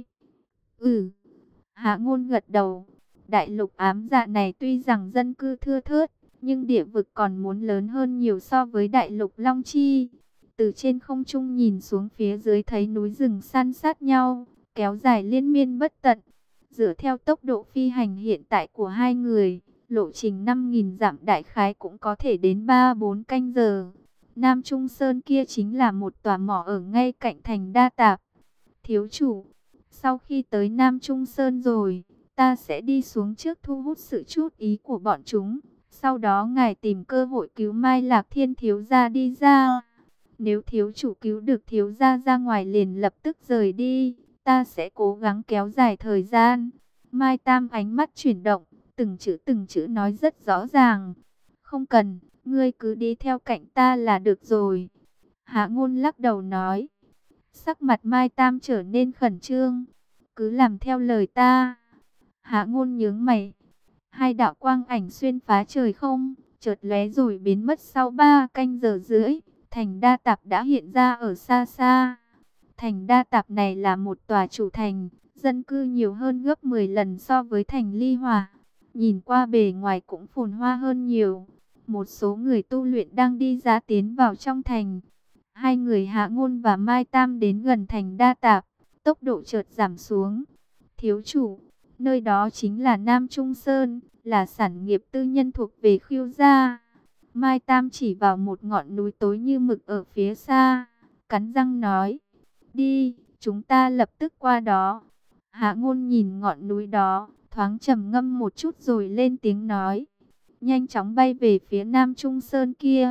Hạ Ngôn gật đầu. Đại lục ám dạ này tuy rằng dân cư thưa thớt, nhưng địa vực còn muốn lớn hơn nhiều so với đại lục Long Chi. Từ trên không trung nhìn xuống phía dưới thấy núi rừng san sát nhau, kéo dài liên miên bất tận. Dựa theo tốc độ phi hành hiện tại của hai người, lộ trình 5.000 dặm đại khái cũng có thể đến 3-4 canh giờ. Nam Trung Sơn kia chính là một tòa mỏ ở ngay cạnh thành Đa Tạp. Thiếu chủ, sau khi tới Nam Trung Sơn rồi, ta sẽ đi xuống trước thu hút sự chú ý của bọn chúng. Sau đó ngài tìm cơ hội cứu Mai Lạc Thiên thiếu gia đi ra. Nếu thiếu chủ cứu được thiếu gia ra ngoài liền lập tức rời đi. Ta sẽ cố gắng kéo dài thời gian. Mai Tam ánh mắt chuyển động, từng chữ nói rất rõ ràng. Không cần, ngươi cứ đi theo cạnh ta là được rồi. Hạ Ngôn lắc đầu nói. Sắc mặt Mai Tam trở nên khẩn trương. Cứ làm theo lời ta. Hạ Ngôn nhướng mày. Hai đạo quang ảnh xuyên phá trời không, chợt lóe rồi biến mất sau 3 canh giờ rưỡi. Thành Đa Tạp đã hiện ra ở xa xa. Thành Đa Tạp này là một tòa chủ thành, dân cư nhiều hơn gấp 10 lần so với thành Ly Hỏa. Nhìn qua bề ngoài cũng phồn hoa hơn nhiều. Một số người tu luyện đang đi ra tiến vào trong thành. Hai người Hạ Ngôn và Mai Tam đến gần thành Đa Tạp, tốc độ chợt giảm xuống. Thiếu chủ, nơi đó chính là Nam Trung Sơn, là sản nghiệp tư nhân thuộc về Khưu gia. Mai Tam chỉ vào một ngọn núi tối như mực ở phía xa, cắn răng nói. Đi, chúng ta lập tức qua đó. Hạ Ngôn nhìn ngọn núi đó, thoáng trầm ngâm một chút rồi lên tiếng nói. Nhanh chóng bay về phía Nam Trung Sơn kia.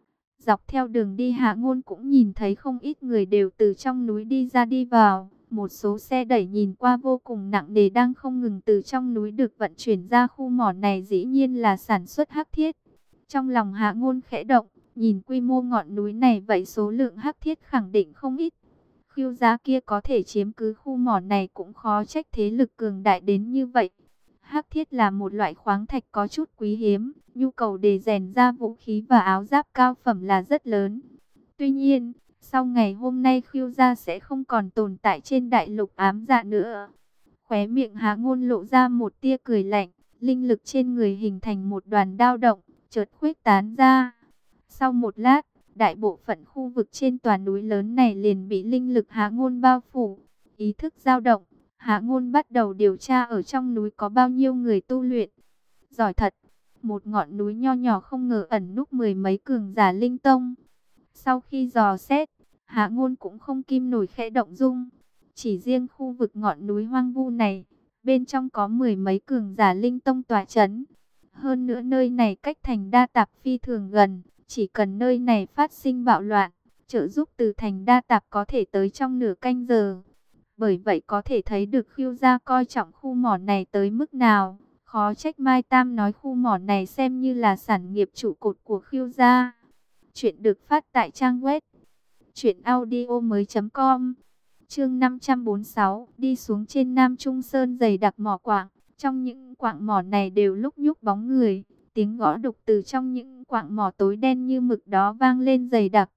Dọc theo đường đi Hạ Ngôn cũng nhìn thấy không ít người đều từ trong núi đi ra đi vào. Một số xe đẩy nhìn qua vô cùng nặng nề đang không ngừng từ trong núi được vận chuyển ra khu mỏ này, dĩ nhiên là sản xuất hắc thiết. Trong lòng Hạ Ngôn khẽ động, nhìn quy mô ngọn núi này vậy số lượng hắc thiết khẳng định không ít. Khưu gia kia có thể chiếm cứ khu mỏ này cũng khó trách thế lực cường đại đến như vậy. Hắc thiết là một loại khoáng thạch có chút quý hiếm, nhu cầu để rèn ra vũ khí và áo giáp cao phẩm là rất lớn. Tuy nhiên, sau ngày hôm nay Khưu gia sẽ không còn tồn tại trên đại lục ám dạ nữa. Khóe miệng Hạ Ngôn lộ ra một tia cười lạnh, linh lực trên người hình thành một đoàn dao động, chợt khuếch tán ra. Sau một lát, đại bộ phận khu vực trên tòa núi lớn này liền bị linh lực Hạ Ngôn bao phủ. Ý thức dao động, Hạ Ngôn bắt đầu điều tra ở trong núi có bao nhiêu người tu luyện. Giỏi thật, một ngọn núi nho nhỏ không ngờ ẩn núp 10 mấy cường giả linh tông. Sau khi dò xét, Hạ Ngôn cũng không kim nổi khẽ động dung. Chỉ riêng khu vực ngọn núi hoang vu này, bên trong có 10 mấy cường giả linh tông tọa chấn. Hơn nữa nơi này cách thành Đa Tạp phi thường gần, chỉ cần nơi này phát sinh bạo loạn, trợ giúp từ thành Đa Tạp có thể tới trong nửa canh giờ. Bởi vậy có thể thấy được Khưu gia coi trọng khu mỏ này tới mức nào. Khó trách Mai Tam nói khu mỏ này xem như là sản nghiệp trụ cột của Khưu gia. Chuyện được phát tại trang web Chuyện audio mới.com. Chương 546, đi xuống trên Nam Trung Sơn dày đặc mỏ quặng. Trong những quặng mỏ này đều lúc nhúc bóng người, tiếng gõ đục từ trong những quặng mỏ tối đen như mực đó vang lên dày đặc.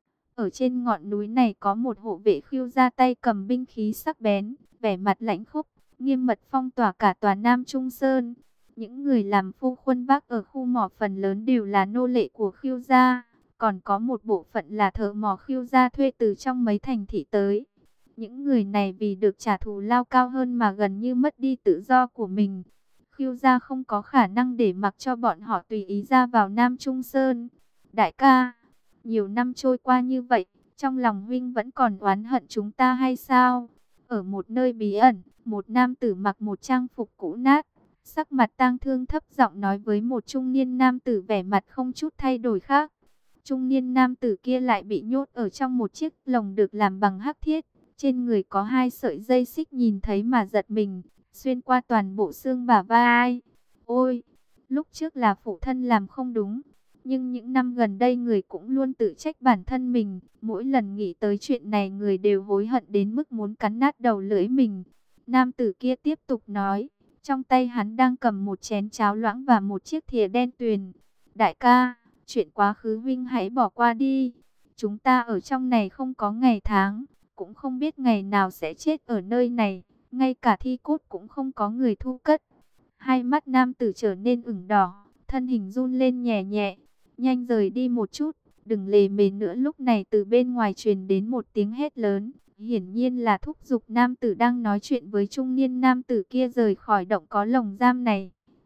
Ở trên ngọn núi này có một hộ vệ Khưu ra tay cầm binh khí sắc bén, vẻ mặt lãnh khốc, nghiêm mật phong tỏa cả tòa Nam Trung Sơn. Những người làm phu khuân vác ở khu mỏ phần lớn đều là nô lệ của Khưu gia, còn có một bộ phận là thợ mỏ Khưu gia thuê từ trong mấy thành thị tới. Những người này vì được trả thù lao cao hơn mà gần như mất đi tự do của mình. Khưu gia không có khả năng để mặc cho bọn họ tùy ý ra vào Nam Trung Sơn. Đại ca, nhiều năm trôi qua như vậy, trong lòng huynh vẫn còn oán hận chúng ta hay sao? Ở một nơi bí ẩn, một nam tử mặc một trang phục cũ nát, sắc mặt tang thương thấp giọng nói với một trung niên nam tử vẻ mặt không chút thay đổi khác. Trung niên nam tử kia lại bị nhốt ở trong một chiếc lồng được làm bằng hắc thiết. Trên người có 2 sợi dây xích nhìn thấy mà giật mình, xuyên qua toàn bộ xương bả vai. Ôi, lúc trước là phụ thân làm không đúng, nhưng những năm gần đây người cũng luôn tự trách bản thân mình. Mỗi lần nghĩ tới chuyện này người đều hối hận đến mức muốn cắn nát đầu lưỡi mình. Nam tử kia tiếp tục nói, trong tay hắn đang cầm một chén cháo loãng và một chiếc thìa đen tuyền. Đại ca, chuyện quá khứ huynh hãy bỏ qua đi. Chúng ta ở trong này không có ngày tháng, cũng không biết ngày nào sẽ chết ở nơi này. Ngay cả thi cốt cũng không có người thu cất. Hai mắt nam tử trở nên ửng đỏ, thân hình run lên nhẹ nhẹ. Nhanh rời đi một chút, đừng lề mề nữa. Lúc này từ bên ngoài truyền đến một tiếng hét lớn. Hiển nhiên là thúc giục nam tử đang nói chuyện với trung niên nam tử kia rời khỏi động có lồng giam này.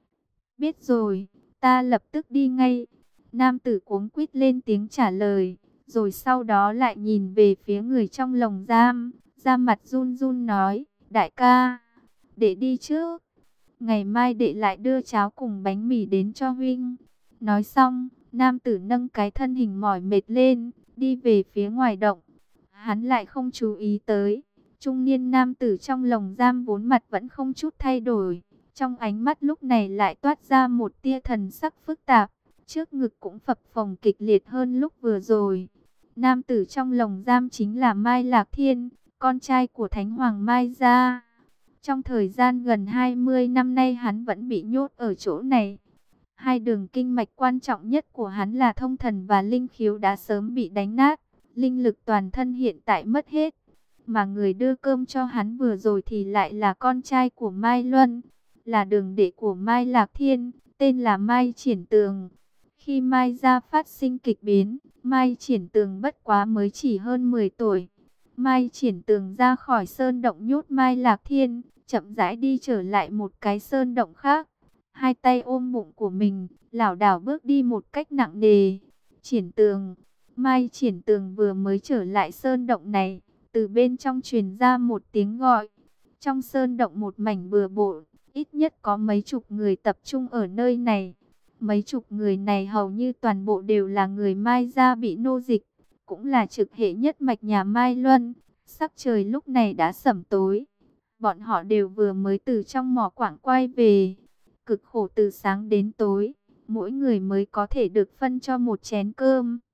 Biết rồi, ta lập tức đi ngay. Nam tử cuống quýt lên tiếng trả lời, rồi sau đó lại nhìn về phía người trong lồng giam, da mặt run run nói, đại ca, để đi trước. Ngày mai đệ lại đưa cháo cùng bánh mì đến cho huynh. Nói xong, nam tử nâng cái thân hình mỏi mệt lên, đi về phía ngoài động. Hắn lại không chú ý tới, trung niên nam tử trong lồng giam vốn mặt vẫn không chút thay đổi. Trong ánh mắt lúc này lại toát ra một tia thần sắc phức tạp, trước ngực cũng phập phồng kịch liệt hơn lúc vừa rồi. Nam tử trong lồng giam chính là Mai Lạc Thiên, con trai của Thánh Hoàng Mai Gia. Trong thời gian gần 20 năm nay hắn vẫn bị nhốt ở chỗ này. Hai đường kinh mạch quan trọng nhất của hắn là thông thần và linh khiếu đã sớm bị đánh nát, linh lực toàn thân hiện tại mất hết. Mà người đưa cơm cho hắn vừa rồi thì lại là con trai của Mai Luân, là đường đệ của Mai Lạc Thiên, tên là Mai Triển Tường. Khi Mai Gia phát sinh kịch biến, Mai Triển Tường bất quá mới chỉ hơn 10 tuổi. Mai Triển Tường ra khỏi sơn động nhốt Mai Lạc Thiên, chậm rãi đi trở lại một cái sơn động khác. Hai tay ôm bụng của mình, lảo đảo bước đi một cách nặng nề. Triển Tường, Mai Triển Tường vừa mới trở lại sơn động này, từ bên trong truyền ra một tiếng gọi. Trong sơn động một mảnh bừa bộn, ít nhất có mấy chục người tập trung ở nơi này. Mấy chục người này hầu như toàn bộ đều là người Mai Gia bị nô dịch, cũng là trực hệ nhất mạch nhà Mai Luân. Sắc trời lúc này đã sẩm tối. Bọn họ đều vừa mới từ trong mỏ quặng quay về. Cực khổ từ sáng đến tối, mỗi người mới có thể được phân cho một chén cơm.